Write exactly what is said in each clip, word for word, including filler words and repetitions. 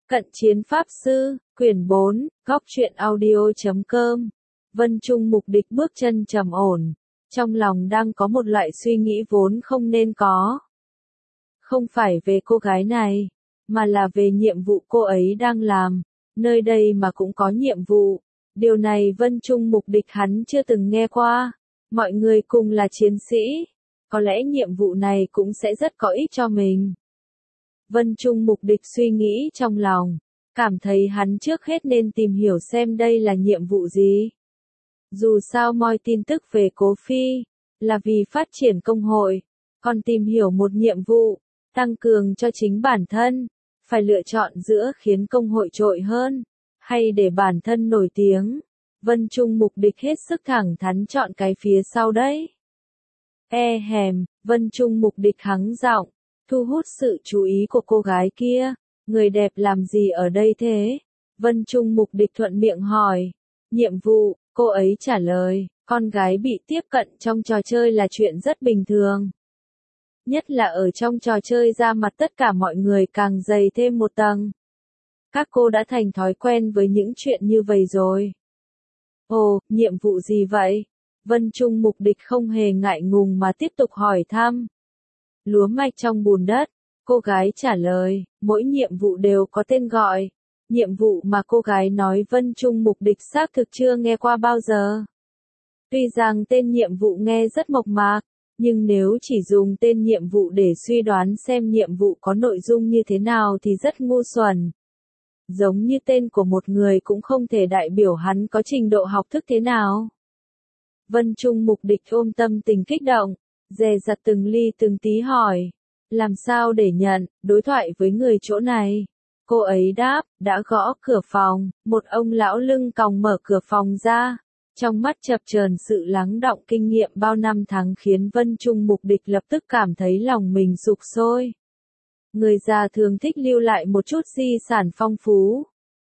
Cận chiến pháp sư, quyển bốn, góc truyện audio chấm com. Vân Trung mục đích bước chân trầm ổn, trong lòng đang có một loại suy nghĩ vốn không nên có. Không phải về cô gái này, mà là về nhiệm vụ cô ấy đang làm, nơi đây mà cũng có nhiệm vụ. Điều này Vân Trung mục đích hắn chưa từng nghe qua. Mọi người cùng là chiến sĩ, có lẽ nhiệm vụ này cũng sẽ rất có ích cho mình. Vân Trung mục đích suy nghĩ trong lòng, cảm thấy hắn trước hết nên tìm hiểu xem đây là nhiệm vụ gì. Dù sao moi tin tức về Cố Phi, là vì phát triển công hội, còn tìm hiểu một nhiệm vụ, tăng cường cho chính bản thân, phải lựa chọn giữa khiến công hội trội hơn, hay để bản thân nổi tiếng. Vân Trung mục đích hết sức thẳng thắn chọn cái phía sau đấy. E hèm, Vân Trung mục đích hắng giọng, thu hút sự chú ý của cô gái kia. Người đẹp làm gì ở đây thế? Vân Trung mục đích thuận miệng hỏi. Nhiệm vụ, cô ấy trả lời, con gái bị tiếp cận trong trò chơi là chuyện rất bình thường. Nhất là ở trong trò chơi ra mặt tất cả mọi người càng dày thêm một tầng. Các cô đã thành thói quen với những chuyện như vậy rồi. Ồ, nhiệm vụ gì vậy? Vân Trung mục đích không hề ngại ngùng mà tiếp tục hỏi thăm. Lúa mạch trong bùn đất, cô gái trả lời, mỗi nhiệm vụ đều có tên gọi. Nhiệm vụ mà cô gái nói Vân Trung mục đích xác thực chưa nghe qua bao giờ. Tuy rằng tên nhiệm vụ nghe rất mộc mạc, nhưng nếu chỉ dùng tên nhiệm vụ để suy đoán xem nhiệm vụ có nội dung như thế nào thì rất ngu xuẩn. Giống như tên của một người cũng không thể đại biểu hắn có trình độ học thức thế nào. Vân Trung mục đích ôm tâm tình kích động, dè dặt từng ly từng tí hỏi. Làm sao để nhận, đối thoại với người chỗ này? Cô ấy đáp, đã gõ cửa phòng, một ông lão lưng còng mở cửa phòng ra. Trong mắt chập chờn sự lắng đọng kinh nghiệm bao năm tháng khiến Vân Trung mục đích lập tức cảm thấy lòng mình sục sôi. Người già thường thích lưu lại một chút di sản phong phú.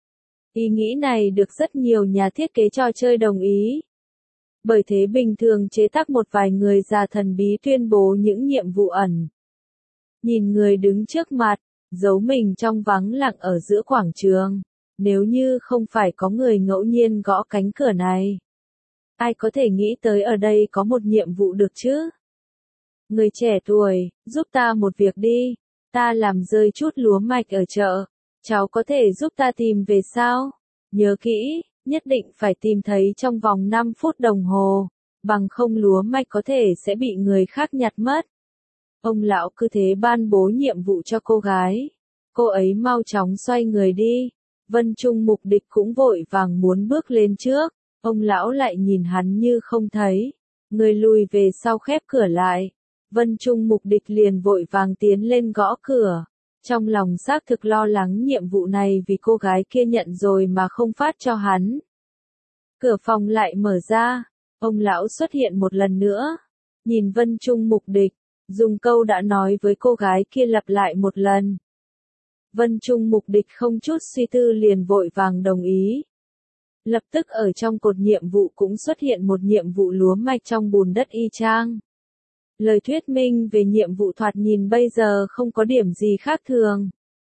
Ý nghĩ này được rất nhiều nhà thiết kế trò chơi đồng ý. Bởi thế bình thường chế tác một vài người già thần bí tuyên bố những nhiệm vụ ẩn. Nhìn người đứng trước mặt, giấu mình trong vắng lặng ở giữa quảng trường. Nếu như không phải có người ngẫu nhiên gõ cánh cửa này, ai có thể nghĩ tới ở đây có một nhiệm vụ được chứ? Người trẻ tuổi, giúp ta một việc đi. Ta làm rơi chút lúa mạch ở chợ. Cháu có thể giúp ta tìm về sao? Nhớ kỹ, nhất định phải tìm thấy trong vòng năm phút đồng hồ. Bằng không lúa mạch có thể sẽ bị người khác nhặt mất. Ông lão cứ thế ban bố nhiệm vụ cho cô gái. Cô ấy mau chóng xoay người đi. Vân Trung mục đích cũng vội vàng muốn bước lên trước. Ông lão lại nhìn hắn như không thấy. Người lùi về sau khép cửa lại. Vân Trung mục đích liền vội vàng tiến lên gõ cửa. Trong lòng xác thực lo lắng nhiệm vụ này vì cô gái kia nhận rồi mà không phát cho hắn. Cửa phòng lại mở ra. Ông lão xuất hiện một lần nữa. Nhìn Vân Trung mục đích, dùng câu đã nói với cô gái kia lặp lại một lần. Vân Trung mục đích không chút suy tư liền vội vàng đồng ý. Lập tức ở trong cột nhiệm vụ cũng xuất hiện một nhiệm vụ lúa mạch trong bùn đất y chang. Lời thuyết minh về nhiệm vụ thoạt nhìn bây giờ không có điểm gì khác thường.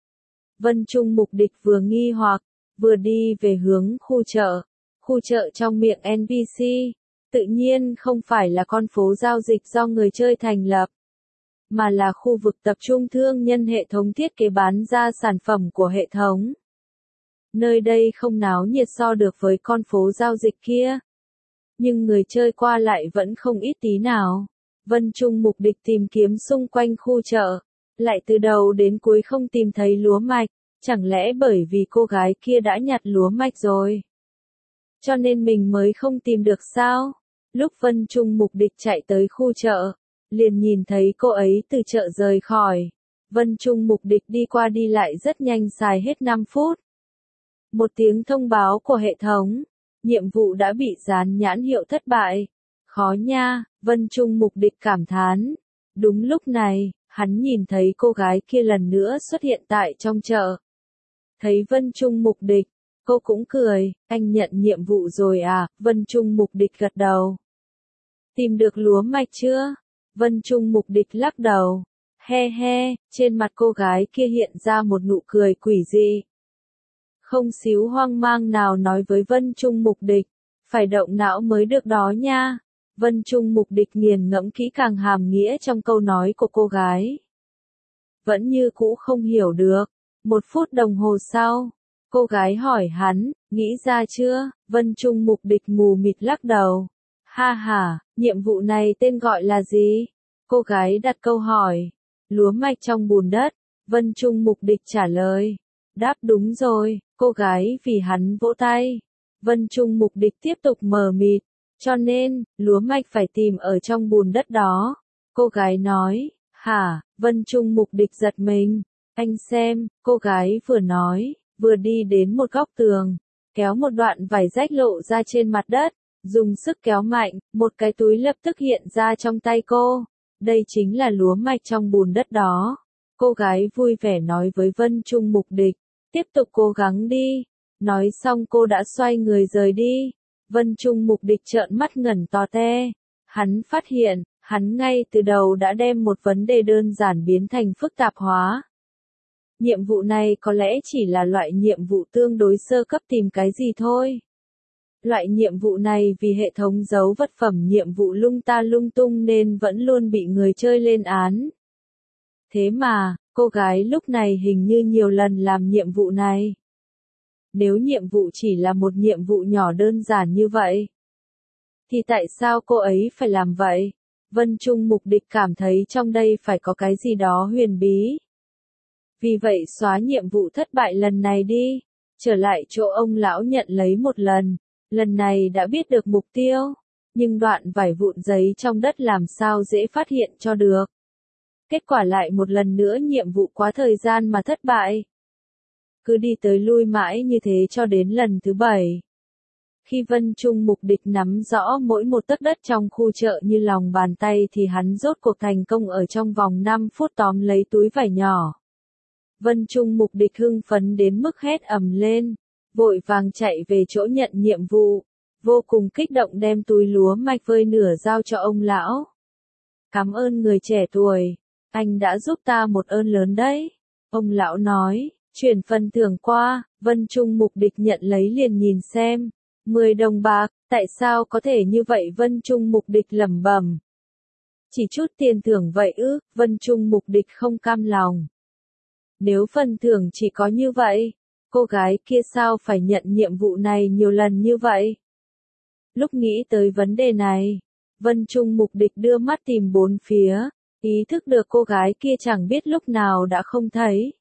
Vân Trung mục đích vừa nghi hoặc, vừa đi về hướng khu chợ. Khu chợ trong miệng en pê xê, tự nhiên không phải là con phố giao dịch do người chơi thành lập, mà là khu vực tập trung thương nhân hệ thống thiết kế bán ra sản phẩm của hệ thống. Nơi đây không náo nhiệt so được với con phố giao dịch kia. Nhưng người chơi qua lại vẫn không ít tí nào. Vân Trung mục đích tìm kiếm xung quanh khu chợ, lại từ đầu đến cuối không tìm thấy lúa mạch, chẳng lẽ bởi vì cô gái kia đã nhặt lúa mạch rồi? Cho nên mình mới không tìm được sao? Lúc Vân Trung mục đích chạy tới khu chợ, liền nhìn thấy cô ấy từ chợ rời khỏi. Vân Trung mục đích đi qua đi lại rất nhanh xài hết năm phút. Một tiếng thông báo của hệ thống, nhiệm vụ đã bị dán nhãn hiệu thất bại. Khó nha, Vân Trung mục đích cảm thán. Đúng lúc này, hắn nhìn thấy cô gái kia lần nữa xuất hiện tại trong chợ. Thấy Vân Trung mục đích, cô cũng cười, anh nhận nhiệm vụ rồi à? Vân Trung mục đích gật đầu. Tìm được lúa mạch chưa? Vân Trung mục đích lắc đầu. He he, trên mặt cô gái kia hiện ra một nụ cười quỷ dị. không xíu hoang mang nào nói với Vân Trung Mục Địch, phải động não mới được đó nha. Vân Trung Mục Địch nghiền ngẫm kỹ càng hàm nghĩa trong câu nói của cô gái. Vẫn như cũ không hiểu được. Một phút đồng hồ sau, cô gái hỏi hắn, nghĩ ra chưa? Vân Trung Mục Địch mù mịt lắc đầu. Ha ha, nhiệm vụ này tên gọi là gì? Cô gái đặt câu hỏi. Lúa mạch trong bùn đất. Vân Trung Mục Địch trả lời. Đáp đúng rồi, cô gái vì hắn vỗ tay. Vân Trung Mục Địch tiếp tục mờ mịt. Cho nên, lúa mạch phải tìm ở trong bùn đất đó. Cô gái nói. Hả? Vân Trung Mục Địch giật mình. Anh xem, cô gái vừa nói, vừa đi đến một góc tường, kéo một đoạn vải rách lộ ra trên mặt đất, dùng sức kéo mạnh, một cái túi lập tức hiện ra trong tay cô. Đây chính là lúa mạch trong bùn đất đó. Cô gái vui vẻ nói với Vân Trung Mục Địch, tiếp tục cố gắng đi. Nói xong cô đã xoay người rời đi. Vân Trung Mục Địch trợn mắt ngẩn to te. Hắn phát hiện, hắn ngay từ đầu đã đem một vấn đề đơn giản biến thành phức tạp hóa. Nhiệm vụ này có lẽ chỉ là loại nhiệm vụ tương đối sơ cấp tìm cái gì thôi. Loại nhiệm vụ này vì hệ thống giấu vật phẩm nhiệm vụ lung ta lung tung nên vẫn luôn bị người chơi lên án. Thế mà, cô gái lúc này hình như nhiều lần làm nhiệm vụ này. Nếu nhiệm vụ chỉ là một nhiệm vụ nhỏ đơn giản như vậy, thì tại sao cô ấy phải làm vậy? Vân Trung Mục Địch cảm thấy trong đây phải có cái gì đó huyền bí. Vì vậy xóa nhiệm vụ thất bại lần này đi, trở lại chỗ ông lão nhận lấy một lần, lần này đã biết được mục tiêu, nhưng đoạn vải vụn giấy trong đất làm sao dễ phát hiện cho được. Kết quả lại một lần nữa nhiệm vụ quá thời gian mà thất bại. Cứ đi tới lui mãi như thế cho đến lần thứ bảy. Khi Vân Trung Mục Địch nắm rõ mỗi một tấc đất trong khu chợ như lòng bàn tay thì hắn rốt cuộc thành công ở trong vòng năm phút tóm lấy túi vải nhỏ. Vân Trung Mục Địch hưng phấn đến mức hét ầm lên, vội vàng chạy về chỗ nhận nhiệm vụ, vô cùng kích động đem túi lúa mạch vơi nửa giao cho ông lão. Cảm ơn người trẻ tuổi, anh đã giúp ta một ơn lớn đấy. Ông lão nói, chuyển phần thưởng qua. Vân Trung Mục Địch nhận lấy liền nhìn xem. mười đồng bạc, tại sao có thể như vậy? Vân Trung Mục Địch lẩm bẩm. Chỉ chút tiền thưởng vậy ư? Vân Trung Mục Địch không cam lòng. Nếu phần thưởng chỉ có như vậy, cô gái kia sao phải nhận nhiệm vụ này nhiều lần như vậy? Lúc nghĩ tới vấn đề này, Vân Trung Mục Địch đưa mắt tìm bốn phía, ý thức được cô gái kia chẳng biết lúc nào đã không thấy.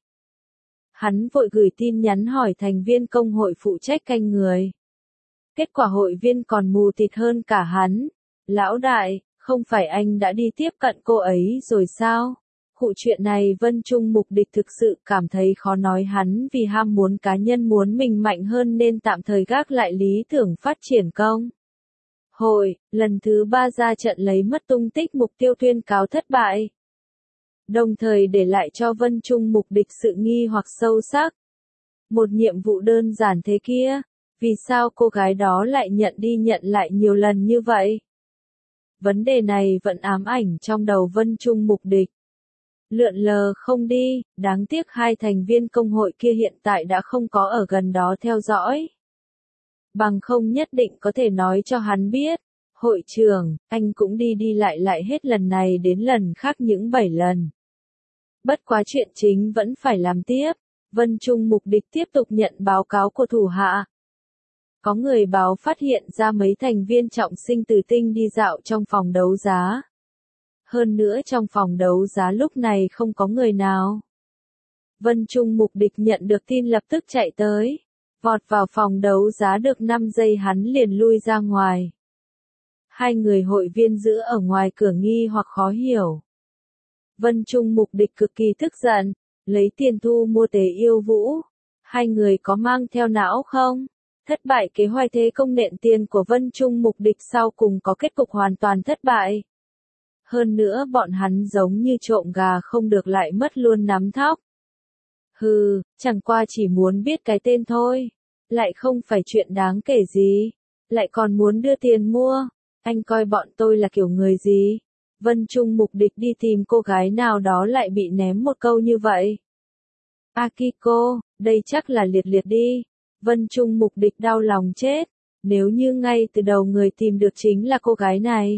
Hắn vội gửi tin nhắn hỏi thành viên công hội phụ trách canh người. Kết quả hội viên còn mù tịt hơn cả hắn. Lão đại, không phải anh đã đi tiếp cận cô ấy rồi sao? Hụ chuyện này Vân Trung Mục Địch thực sự cảm thấy khó nói, hắn vì ham muốn cá nhân muốn mình mạnh hơn nên tạm thời gác lại lý tưởng phát triển công hội, lần thứ ba ra trận lấy mất tung tích mục tiêu tuyên cáo thất bại. Đồng thời để lại cho Vân Trung Mục Địch sự nghi hoặc sâu sắc. Một nhiệm vụ đơn giản thế kia, vì sao cô gái đó lại nhận đi nhận lại nhiều lần như vậy? Vấn đề này vẫn ám ảnh trong đầu Vân Trung Mục Địch. Lượn lờ không đi, đáng tiếc hai thành viên công hội kia hiện tại đã không có ở gần đó theo dõi. Bằng không nhất định có thể nói cho hắn biết. Hội trưởng, anh cũng đi đi lại lại hết lần này đến lần khác những bảy lần. Bất quá chuyện chính vẫn phải làm tiếp. Vân Trung Mục Địch tiếp tục nhận báo cáo của thủ hạ. Có người báo phát hiện ra mấy thành viên trọng sinh tử tinh đi dạo trong phòng đấu giá. Hơn nữa trong phòng đấu giá lúc này không có người nào. Vân Trung Mục Địch nhận được tin lập tức chạy tới. Vọt vào phòng đấu giá được năm giây hắn liền lui ra ngoài. Hai người hội viên giữ ở ngoài cửa nghi hoặc khó hiểu. Vân Trung Mục Địch cực kỳ tức giận, lấy tiền thu mua Tế Yêu Vũ. Hai người có mang theo não không? Thất bại kế hoạch thế công nện tiền của Vân Trung Mục Địch sau cùng có kết cục hoàn toàn thất bại. Hơn nữa bọn hắn giống như trộm gà không được lại mất luôn nắm thóc. Hừ, chẳng qua chỉ muốn biết cái tên thôi. Lại không phải chuyện đáng kể gì. Lại còn muốn đưa tiền mua. Anh coi bọn tôi là kiểu người gì? Vân Trung Mục Địch đi tìm cô gái nào đó lại bị ném một câu như vậy. Akiko, đây chắc là liệt liệt đi. Vân Trung Mục Địch đau lòng chết, nếu như ngay từ đầu người tìm được chính là cô gái này.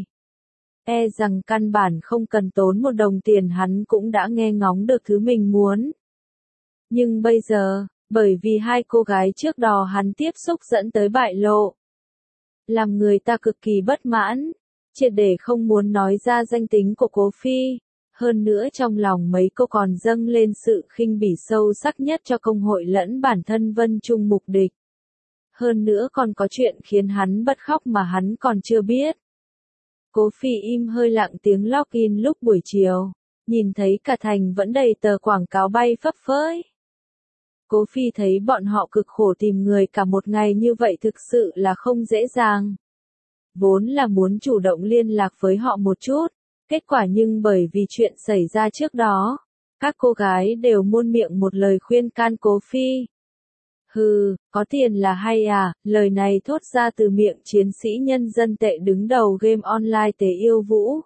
E rằng căn bản không cần tốn một đồng tiền hắn cũng đã nghe ngóng được thứ mình muốn. Nhưng bây giờ, bởi vì hai cô gái trước đó hắn tiếp xúc dẫn tới bại lộ. Làm người ta cực kỳ bất mãn, triệt để không muốn nói ra danh tính của Cố Phi. Hơn nữa trong lòng mấy cô còn dâng lên sự khinh bỉ sâu sắc nhất cho công hội lẫn bản thân Vân Trung Mục Địch. Hơn nữa còn có chuyện khiến hắn bật khóc mà hắn còn chưa biết. Cố Phi im hơi lặng tiếng login lúc buổi chiều, nhìn thấy cả thành vẫn đầy tờ quảng cáo bay phấp phới. Cố Phi thấy bọn họ cực khổ tìm người cả một ngày như vậy thực sự là không dễ dàng. Vốn là muốn chủ động liên lạc với họ một chút, kết quả nhưng bởi vì chuyện xảy ra trước đó, các cô gái đều muôn miệng một lời khuyên can Cố Phi. Hừ, có tiền là hay à, lời này thốt ra từ miệng chiến sĩ nhân dân tệ đứng đầu game online Tế Yêu Vũ.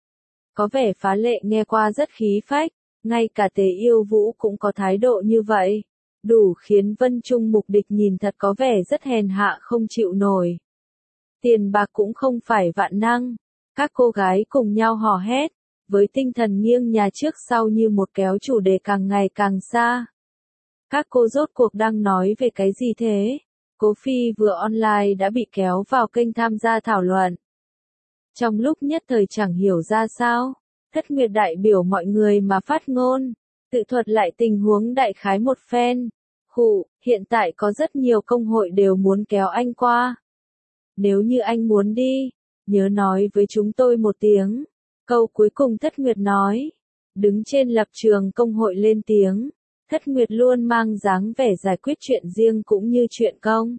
Có vẻ phá lệ nghe qua rất khí phách, ngay cả Tế Yêu Vũ cũng có thái độ như vậy. Đủ khiến Vân Trung Mục Địch nhìn thật có vẻ rất hèn hạ không chịu nổi. Tiền bạc cũng không phải vạn năng. Các cô gái cùng nhau hò hét, với tinh thần nghiêng nhà trước sau như một kéo chủ đề càng ngày càng xa. Các cô rốt cuộc đang nói về cái gì thế? Cố Phi vừa online đã bị kéo vào kênh tham gia thảo luận. Trong lúc nhất thời chẳng hiểu ra sao, Thất Nguyệt đại biểu mọi người mà phát ngôn, tự thuật lại tình huống đại khái một phen. Khụ, hiện tại có rất nhiều công hội đều muốn kéo anh qua. Nếu như anh muốn đi, nhớ nói với chúng tôi một tiếng. Câu cuối cùng Thất Nguyệt nói. Đứng trên lập trường công hội lên tiếng, Thất Nguyệt luôn mang dáng vẻ giải quyết chuyện riêng cũng như chuyện công.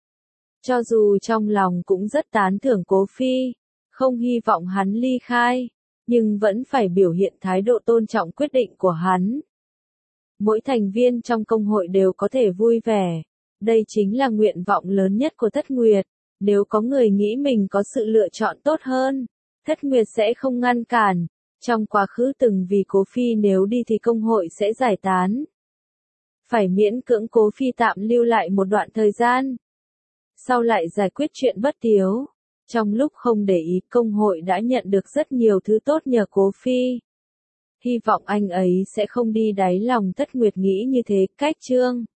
Cho dù trong lòng cũng rất tán thưởng Cố Phi, không hy vọng hắn ly khai, nhưng vẫn phải biểu hiện thái độ tôn trọng quyết định của hắn. Mỗi thành viên trong công hội đều có thể vui vẻ. Đây chính là nguyện vọng lớn nhất của Thất Nguyệt. Nếu có người nghĩ mình có sự lựa chọn tốt hơn, Thất Nguyệt sẽ không ngăn cản. Trong quá khứ từng vì Cố Phi nếu đi thì công hội sẽ giải tán. Phải miễn cưỡng Cố Phi tạm lưu lại một đoạn thời gian. Sau lại giải quyết chuyện bất tiếu. Trong lúc không để ý công hội đã nhận được rất nhiều thứ tốt nhờ Cố Phi. Hy vọng anh ấy sẽ không đi đáy lòng Thất Nguyệt nghĩ như thế. Cách chương